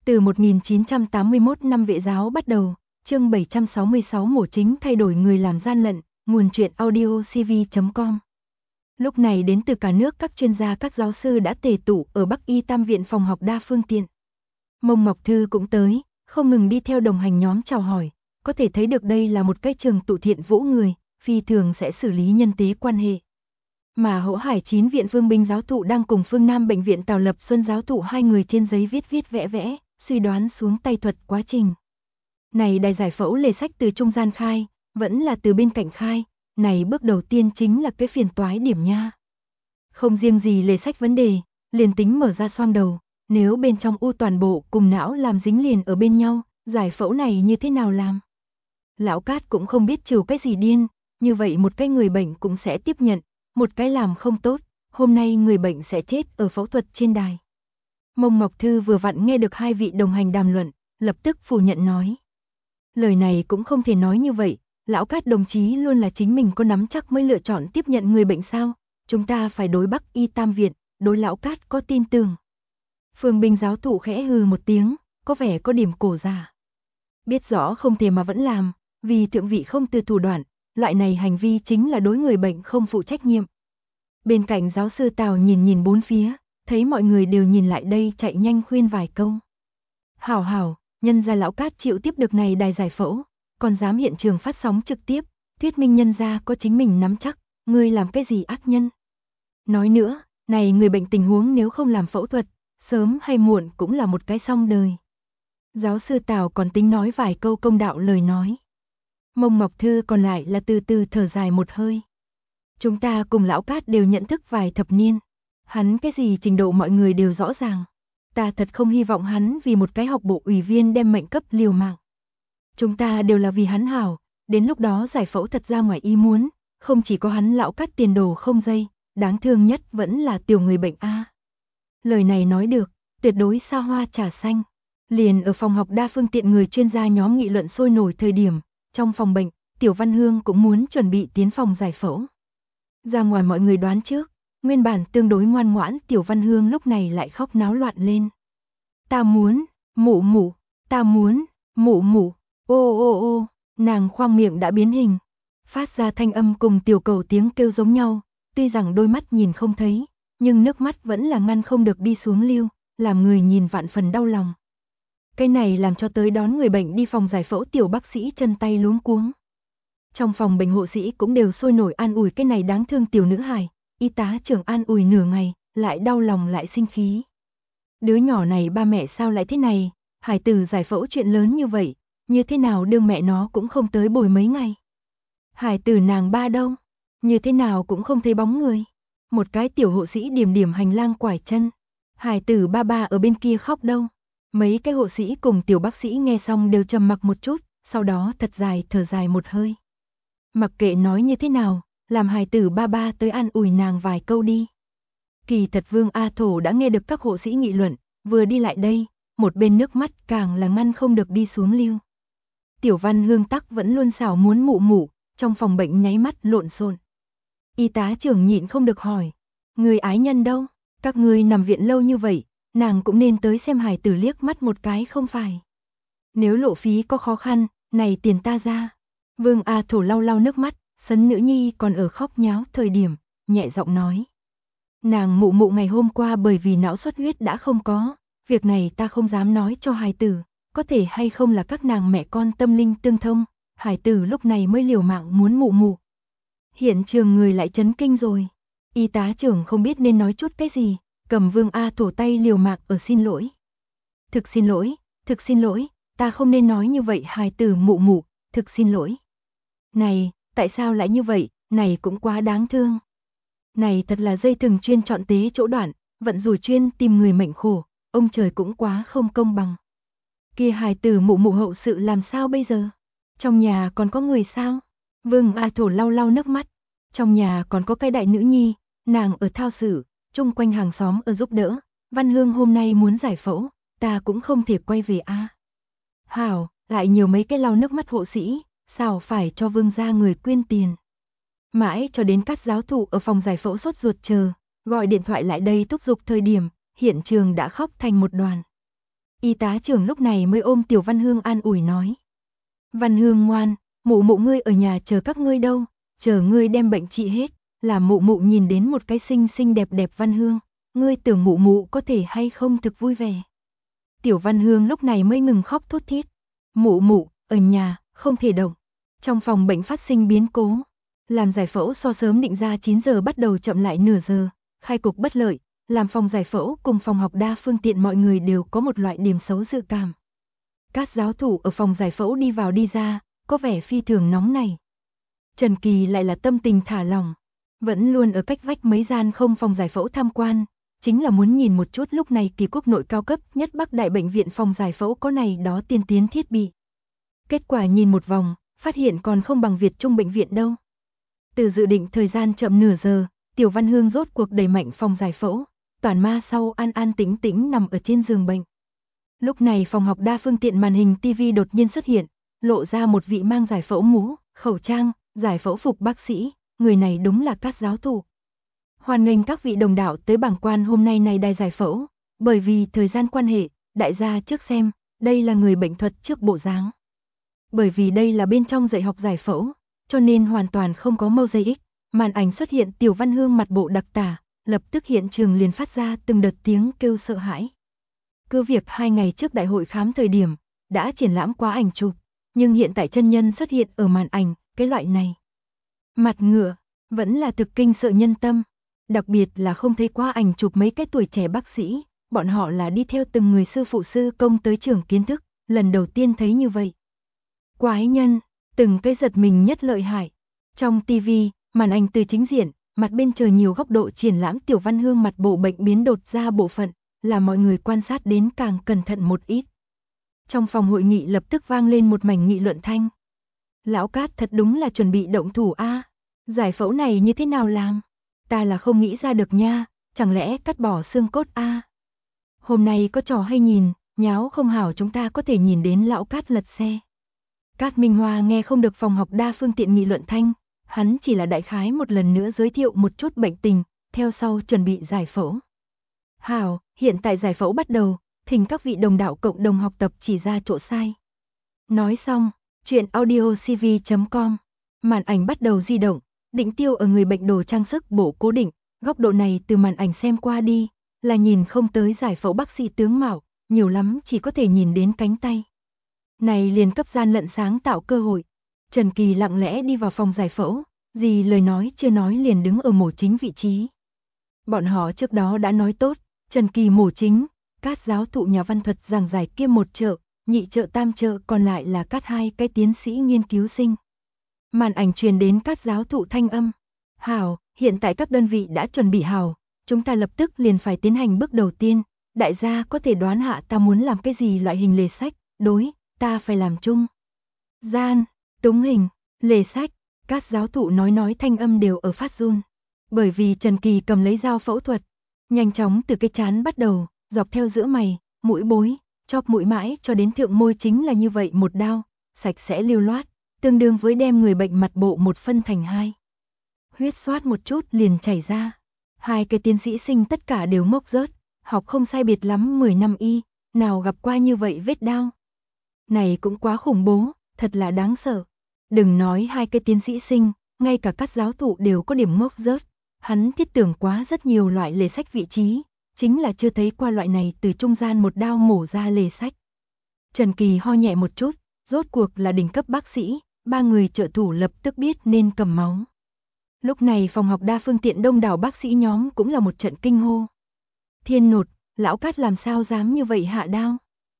Từ 1981 năm Vệ giáo bắt đầu, chương 766 mổ chính thay đổi người làm gian lận, nguồn truyện audio cv.com. Lúc này đến từ cả nước các chuyên gia các giáo sư đã tề tụ ở Bắc Y Tam viện phòng học đa phương tiện. Mông Ngọc Thư cũng tới, không ngừng đi theo đồng hành nhóm chào hỏi, có thể thấy được đây là một cái trường tụ thiện vũ người, phi thường sẽ xử lý nhân tế quan hệ. Mà Hỗ Hải 9 viện Vương Binh giáo thụ đang cùng Phương Nam bệnh viện Tào Lập Xuân giáo thụ hai người trên giấy viết vẽ, suy đoán xuống tay thuật quá trình. Này đài giải phẫu lề sách từ trung gian khai, vẫn là từ bên cạnh khai, này bước đầu tiên chính là cái phiền toái điểm nha. Không riêng gì lề sách vấn đề, liền tính mở ra xoang đầu, nếu bên trong u toàn bộ cùng não làm dính liền ở bên nhau, giải phẫu này như thế nào làm? Lão Cát cũng không biết trừ cái gì điên, như vậy một cái người bệnh cũng sẽ tiếp nhận, một cái làm không tốt, hôm nay người bệnh sẽ chết ở phẫu thuật trên đài. Mông Ngọc Thư vừa vặn nghe được hai vị đồng hành đàm luận, lập tức phủ nhận nói. Lời này cũng không thể nói như vậy, Lão Cát đồng chí luôn là chính mình có nắm chắc mới lựa chọn tiếp nhận người bệnh sao, chúng ta phải đối Bắc Y Tam viện, đối Lão Cát có tin tưởng. Phương Binh giáo thụ khẽ hừ một tiếng, có vẻ có điểm cổ giả. Biết rõ không thể mà vẫn làm, vì thượng vị không từ thủ đoạn, loại này hành vi chính là đối người bệnh không phụ trách nhiệm. Bên cạnh giáo sư Tào nhìn bốn phía, thấy mọi người đều nhìn lại đây chạy nhanh khuyên vài câu. Hảo, nhân gia Lão Cát chịu tiếp được này đài giải phẫu, còn dám hiện trường phát sóng trực tiếp, thuyết minh nhân gia có chính mình nắm chắc, ngươi làm cái gì ác nhân. Nói nữa, này người bệnh tình huống nếu không làm phẫu thuật, sớm hay muộn cũng là một cái xong đời. Giáo sư Tào còn tính nói vài câu công đạo lời nói. Mông Ngọc Thư còn lại là từ từ thở dài một hơi. Chúng ta cùng Lão Cát đều nhận thức vài thập niên. Hắn cái gì trình độ mọi người đều rõ ràng. Ta thật không hy vọng hắn vì một cái học bộ ủy viên đem mệnh cấp liều mạng. Chúng ta đều là vì hắn hảo, đến lúc đó giải phẫu thật ra ngoài ý muốn, không chỉ có hắn Lão Cát tiền đồ không dây, đáng thương nhất vẫn là tiểu người bệnh A. Lời này nói được, tuyệt đối xa hoa trà xanh. Liền ở phòng học đa phương tiện người chuyên gia nhóm nghị luận sôi nổi thời điểm, trong phòng bệnh, Tiểu Văn Hương cũng muốn chuẩn bị tiến phòng giải phẫu. Ra ngoài mọi người đoán trước, nguyên bản tương đối ngoan ngoãn Tiểu Văn Hương lúc này lại khóc náo loạn lên. Ta muốn, mụ, ta muốn, mụ, ô, nàng khoang miệng đã biến hình, phát ra thanh âm cùng tiểu cầu tiếng kêu giống nhau, tuy rằng đôi mắt nhìn không thấy, nhưng nước mắt vẫn là ngăn không được đi xuống lưu, làm người nhìn vạn phần đau lòng. Cái này làm cho tới đón người bệnh đi phòng giải phẫu tiểu bác sĩ chân tay luống cuống. Trong phòng bệnh hộ sĩ cũng đều sôi nổi an ủi cái này đáng thương tiểu nữ hài, y tá trưởng an ủi nửa ngày, lại đau lòng lại sinh khí. Đứa nhỏ này ba mẹ sao lại thế này, hài tử giải phẫu chuyện lớn như vậy, như thế nào đương mẹ nó cũng không tới bồi mấy ngày. Hài tử nàng ba đâu, như thế nào cũng không thấy bóng người. Một cái tiểu hộ sĩ điểm hành lang quải chân, hài tử ba ở bên kia khóc đâu. Mấy cái hộ sĩ cùng tiểu bác sĩ nghe xong đều trầm mặc một chút, sau đó thật dài thở dài một hơi. Mặc kệ nói như thế nào, làm hài tử ba tới an ủi nàng vài câu đi. Kỳ thật Vương A Thổ đã nghe được các hộ sĩ nghị luận, vừa đi lại đây, một bên nước mắt càng là ngăn không được đi xuống lưu. Tiểu Văn Hương tắc vẫn luôn xảo muốn mụ, trong phòng bệnh nháy mắt lộn xộn. Y tá trưởng nhịn không được hỏi, người ái nhân đâu, các ngươi nằm viện lâu như vậy, nàng cũng nên tới xem hài tử liếc mắt một cái không phải. Nếu lộ phí có khó khăn, này tiền ta ra. Vương A Thổ lau nước mắt, sấn nữ nhi còn ở khóc nháo thời điểm, nhẹ giọng nói. Nàng mụ ngày hôm qua bởi vì não xuất huyết đã không có, việc này ta không dám nói cho hài tử, có thể hay không là các nàng mẹ con tâm linh tương thông, hài tử lúc này mới liều mạng muốn mụ. Hiện trường người lại chấn kinh rồi, y tá trưởng không biết nên nói chút cái gì, cầm Vương A Thổ tay liều mạng ở xin lỗi. Thực xin lỗi, ta không nên nói như vậy hài tử mụ, thực xin lỗi. Này, tại sao lại như vậy, này cũng quá đáng thương. Này thật là dây thừng chuyên chọn tế chỗ đoạn, vận rủi chuyên tìm người mệnh khổ, ông trời cũng quá không công bằng. Kia hài tử mụ hậu sự làm sao bây giờ? Trong nhà còn có người sao? Vương A Thổ lau nước mắt, trong nhà còn có cái đại nữ nhi, nàng ở thao sử, chung quanh hàng xóm ở giúp đỡ, Văn Hương hôm nay muốn giải phẫu, ta cũng không thể quay về a. Hảo, lại nhiều mấy cái lau nước mắt hộ sĩ, sao phải cho Vương gia người quyên tiền. Mãi cho đến các giáo thụ ở phòng giải phẫu sốt ruột chờ, gọi điện thoại lại đây thúc giục thời điểm, hiện trường đã khóc thành một đoàn. Y tá trưởng lúc này mới ôm Tiểu Văn Hương an ủi nói. Văn Hương ngoan, mụ mụ ngươi ở nhà chờ các ngươi đâu, chờ ngươi đem bệnh trị hết, là mụ mụ nhìn đến một cái xinh xinh đẹp đẹp Văn Hương, ngươi tưởng mụ mụ có thể hay không thực vui vẻ. Tiểu Văn Hương lúc này mới ngừng khóc thút thít. Mụ mụ, ở nhà, không thể động. Trong phòng bệnh phát sinh biến cố. Làm giải phẫu so sớm định ra 9 giờ bắt đầu chậm lại nửa giờ, khai cục bất lợi, làm phòng giải phẫu cùng phòng học đa phương tiện mọi người đều có một loại điểm xấu dự cảm. Các giáo thủ ở phòng giải phẫu đi vào đi ra, có vẻ phi thường nóng này. Trần Kỳ lại là tâm tình thả lỏng, vẫn luôn ở cách vách mấy gian không phòng giải phẫu tham quan, chính là muốn nhìn một chút lúc này Kỳ Quốc nội cao cấp nhất Bắc Đại bệnh viện phòng giải phẫu có này đó tiên tiến thiết bị. Kết quả nhìn một vòng, phát hiện còn không bằng Việt Trung bệnh viện đâu. Từ dự định thời gian chậm nửa giờ, Tiểu Văn Hương rốt cuộc đẩy mạnh phòng giải phẫu, toàn ma sau an an tĩnh tĩnh nằm ở trên giường bệnh. Lúc này phòng học đa phương tiện màn hình TV đột nhiên xuất hiện, lộ ra một vị mang giải phẫu mũ, khẩu trang, giải phẫu phục bác sĩ, người này đúng là các giáo thủ. Hoan nghênh các vị đồng đạo tới bảng quan hôm nay này đài giải phẫu, bởi vì thời gian quan hệ, đại gia trước xem, đây là người bệnh thuật trước bộ dáng. Bởi vì đây là bên trong dạy học giải phẫu, cho nên hoàn toàn không có mosaic, màn ảnh xuất hiện Tiểu Văn Hương mặt bộ đặc tả, lập tức hiện trường liền phát ra từng đợt tiếng kêu sợ hãi. Cứ việc 2 ngày trước đại hội khám thời điểm, đã triển lãm qua ảnh chụp, nhưng hiện tại chân nhân xuất hiện ở màn ảnh, cái loại này. Mặt ngựa, vẫn là thực kinh sợ nhân tâm, đặc biệt là không thấy qua ảnh chụp mấy cái tuổi trẻ bác sĩ, bọn họ là đi theo từng người sư phụ sư công tới trường kiến thức, lần đầu tiên thấy như vậy. Quái nhân, từng cái giật mình nhất lợi hại. Trong TV, màn ảnh từ chính diện, mặt bên trời nhiều góc độ triển lãm Tiểu Văn Hương mặt bộ bệnh biến đột ra bộ phận, là mọi người quan sát đến càng cẩn thận một ít. Trong phòng hội nghị lập tức vang lên một mảnh nghị luận thanh. Lão Cát thật đúng là chuẩn bị động thủ a, giải phẫu này như thế nào làm? Ta là không nghĩ ra được nha, chẳng lẽ cắt bỏ xương cốt a? Hôm nay có trò hay nhìn, nháo không hảo chúng ta có thể nhìn đến lão Cát lật xe. Cát Minh Hoa nghe không được phòng học đa phương tiện nghị luận thanh, hắn chỉ là đại khái một lần nữa giới thiệu một chút bệnh tình, theo sau chuẩn bị giải phẫu. Hảo, hiện tại giải phẫu bắt đầu, thỉnh các vị đồng đạo cộng đồng học tập chỉ ra chỗ sai. Nói xong, chuyện audiocv.com, màn ảnh bắt đầu di động, định tiêu ở người bệnh đồ trang sức bộ cố định, góc độ này từ màn ảnh xem qua đi, là nhìn không tới giải phẫu bác sĩ tướng mạo, nhiều lắm chỉ có thể nhìn đến cánh tay. Này liền cấp gian lận sáng tạo cơ hội. Trần Kỳ lặng lẽ đi vào phòng giải phẫu, gì lời nói chưa nói liền đứng ở mổ chính vị trí. Bọn họ trước đó đã nói tốt, Trần Kỳ mổ chính, Cát giáo thụ nhà văn thuật giảng giải kia một trợ, nhị trợ tam trợ còn lại là Cát 2 cái tiến sĩ nghiên cứu sinh. Màn ảnh truyền đến Cát giáo thụ thanh âm. Hảo, hiện tại các đơn vị đã chuẩn bị hảo, chúng ta lập tức liền phải tiến hành bước đầu tiên. Đại gia có thể đoán hạ ta muốn làm cái gì loại hình lề sách, đối, ta phải làm chung. Gian, túng hình, lề sách, Cát giáo thụ nói thanh âm đều ở phát run. Bởi vì Trần Kỳ cầm lấy dao phẫu thuật, nhanh chóng từ cái trán bắt đầu, dọc theo giữa mày, mũi bối, chóp mũi mãi cho đến thượng môi chính là như vậy một đao, sạch sẽ lưu loát, tương đương với đem người bệnh mặt bộ một phân thành hai. Huyết xoát một chút liền chảy ra. Hai cái tiến sĩ sinh tất cả đều ngốc rớt, học không sai biệt lắm 10 năm y, nào gặp qua như vậy vết đao. Này cũng quá khủng bố, thật là đáng sợ. Đừng nói hai cái tiến sĩ sinh, ngay cả các giáo thụ đều có điểm ngốc rớt. Hắn thiết tưởng quá rất nhiều loại lề sách vị trí, chính là chưa thấy qua loại này từ trung gian một đao mổ ra lề sách. Trần Kỳ ho nhẹ một chút, rốt cuộc là đỉnh cấp bác sĩ, 3 người trợ thủ lập tức biết nên cầm máu. Lúc này phòng học đa phương tiện đông đảo bác sĩ nhóm cũng là một trận kinh hô. Thiên nột, lão Cát làm sao dám như vậy hạ đao?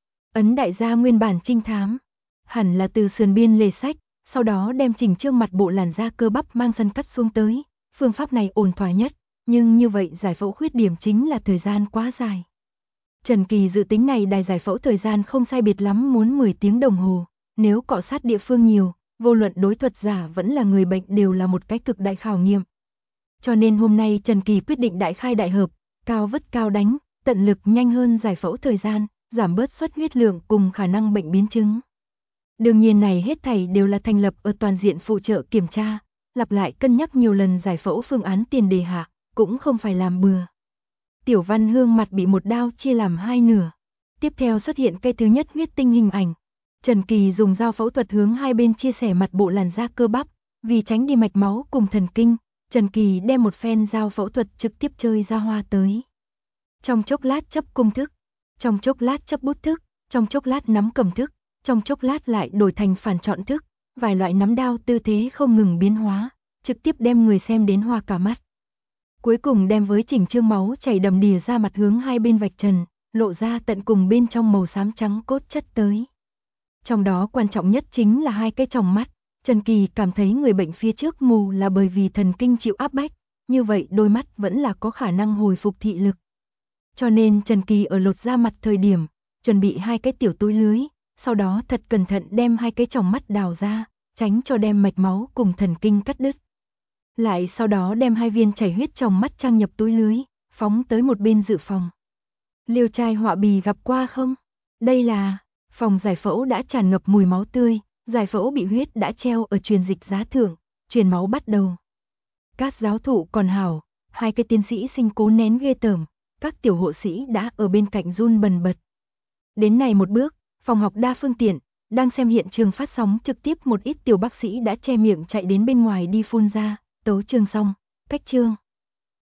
Ấn đại gia nguyên bản trinh thám, hẳn là từ sườn biên lề sách, sau đó đem chỉnh trương mặt bộ làn da cơ bắp mang sân cắt xuống tới. Phương pháp này ổn thỏa nhất, nhưng như vậy giải phẫu khuyết điểm chính là thời gian quá dài. Trần Kỳ dự tính này đài giải phẫu thời gian không sai biệt lắm muốn 10 tiếng đồng hồ, nếu cọ sát địa phương nhiều, vô luận đối thuật giả vẫn là người bệnh đều là một cái cực đại khảo nghiệm. Cho nên hôm nay Trần Kỳ quyết định đại khai đại hợp, cao vứt cao đánh, tận lực nhanh hơn giải phẫu thời gian, giảm bớt xuất huyết lượng cùng khả năng bệnh biến chứng. Đương nhiên này hết thảy đều là thành lập ở toàn diện phụ trợ kiểm tra, lặp lại cân nhắc nhiều lần giải phẫu phương án tiền đề hạ, cũng không phải làm bừa. Tiểu Văn Hương mặt bị một đao chia làm hai nửa. Tiếp theo xuất hiện cái thứ nhất huyết tinh hình ảnh. Trần Kỳ dùng dao phẫu thuật hướng hai bên chia sẻ mặt bộ làn da cơ bắp, vì tránh đi mạch máu cùng thần kinh, Trần Kỳ đem một phen dao phẫu thuật trực tiếp chơi ra hoa tới. Trong chốc lát chấp cung thức, trong chốc lát chấp bút thức, trong chốc lát nắm cầm thức, trong chốc lát lại đổi thành phản trọn thức, vài loại nắm đao tư thế không ngừng biến hóa, trực tiếp đem người xem đến hoa cả mắt. Cuối cùng đem với chỉnh chương máu chảy đầm đìa ra mặt hướng hai bên vạch trần, lộ ra tận cùng bên trong màu xám trắng cốt chất tới. Trong đó quan trọng nhất chính là hai cái tròng mắt. Trần Kỳ cảm thấy người bệnh phía trước mù là bởi vì thần kinh chịu áp bách, như vậy đôi mắt vẫn là có khả năng hồi phục thị lực. Cho nên Trần Kỳ ở lột da mặt thời điểm, chuẩn bị hai cái tiểu túi lưới, sau đó thật cẩn thận đem hai cái tròng mắt đào ra, tránh cho đem mạch máu cùng thần kinh cắt đứt. Lại sau đó đem hai viên chảy huyết tròng mắt trang nhập túi lưới, phóng tới một bên dự phòng. Liêu trai họa bì gặp qua không? Đây là phòng giải phẫu đã tràn ngập mùi máu tươi, giải phẫu bị huyết đã treo ở truyền dịch giá thượng, truyền máu bắt đầu. Các giáo thụ còn hảo, hai cái tiến sĩ sinh cố nén ghê tởm, các tiểu hộ sĩ đã ở bên cạnh run bần bật. Đến này một bước, phòng học đa phương tiện, đang xem hiện trường phát sóng trực tiếp một ít tiểu bác sĩ đã che miệng chạy đến bên ngoài đi phun ra, tấu chương xong, cách chương.